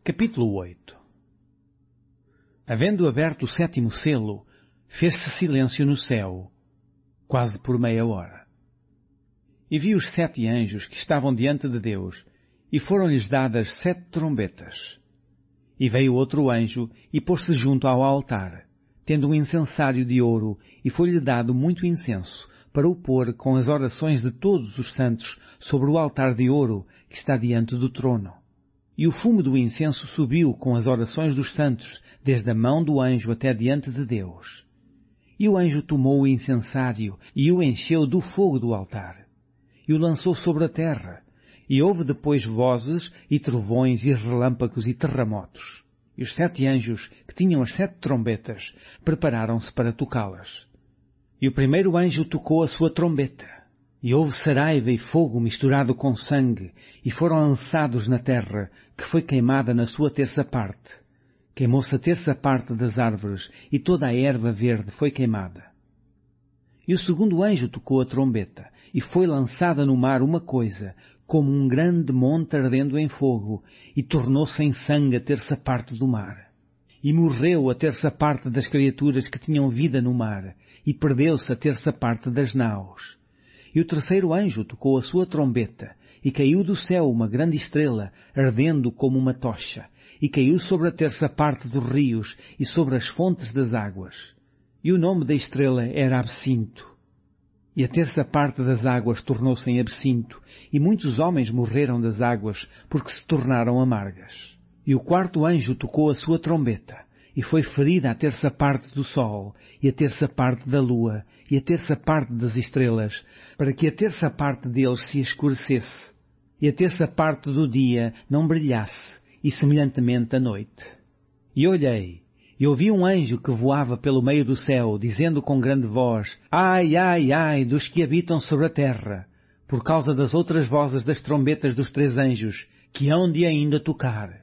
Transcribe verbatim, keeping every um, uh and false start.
Capítulo oito. Havendo aberto o sétimo selo, fez-se silêncio no céu, quase por meia hora. E vi os sete anjos que estavam diante de Deus, e foram-lhes dadas sete trombetas. E veio outro anjo, e pôs-se junto ao altar, tendo um incensário de ouro, e foi-lhe dado muito incenso, para o pôr com as orações de todos os santos sobre o altar de ouro que está diante do trono. E o fumo do incenso subiu com as orações dos santos, desde a mão do anjo até diante de Deus. E o anjo tomou o incensário e o encheu do fogo do altar, e o lançou sobre a terra, e houve depois vozes e trovões e relâmpagos e terremotos. E os sete anjos, que tinham as sete trombetas, prepararam-se para tocá-las. E o primeiro anjo tocou a sua trombeta, e houve saraiva e fogo misturado com sangue, e foram lançados na terra, que foi queimada na sua terça parte. Queimou-se a terça parte das árvores, e toda a erva verde foi queimada. E o segundo anjo tocou a trombeta, e foi lançada no mar uma coisa, como um grande monte ardendo em fogo, e tornou-se em sangue a terça parte do mar. E morreu a terça parte das criaturas que tinham vida no mar, e perdeu-se a terça parte das naus. E o terceiro anjo tocou a sua trombeta, e caiu do céu uma grande estrela, ardendo como uma tocha, e caiu sobre a terça parte dos rios e sobre as fontes das águas. E o nome da estrela era Absinto. E a terça parte das águas tornou-se em absinto, e muitos homens morreram das águas, porque se tornaram amargas. E o quarto anjo tocou a sua trombeta, e foi ferida a terça parte do sol, e a terça parte da lua, e a terça parte das estrelas, para que a terça parte deles se escurecesse, e a terça parte do dia não brilhasse, e semelhantemente a noite. E olhei, e ouvi um anjo que voava pelo meio do céu, dizendo com grande voz: Ai, ai, ai, dos que habitam sobre a terra, por causa das outras vozes das trombetas dos três anjos, que hão de ainda tocar.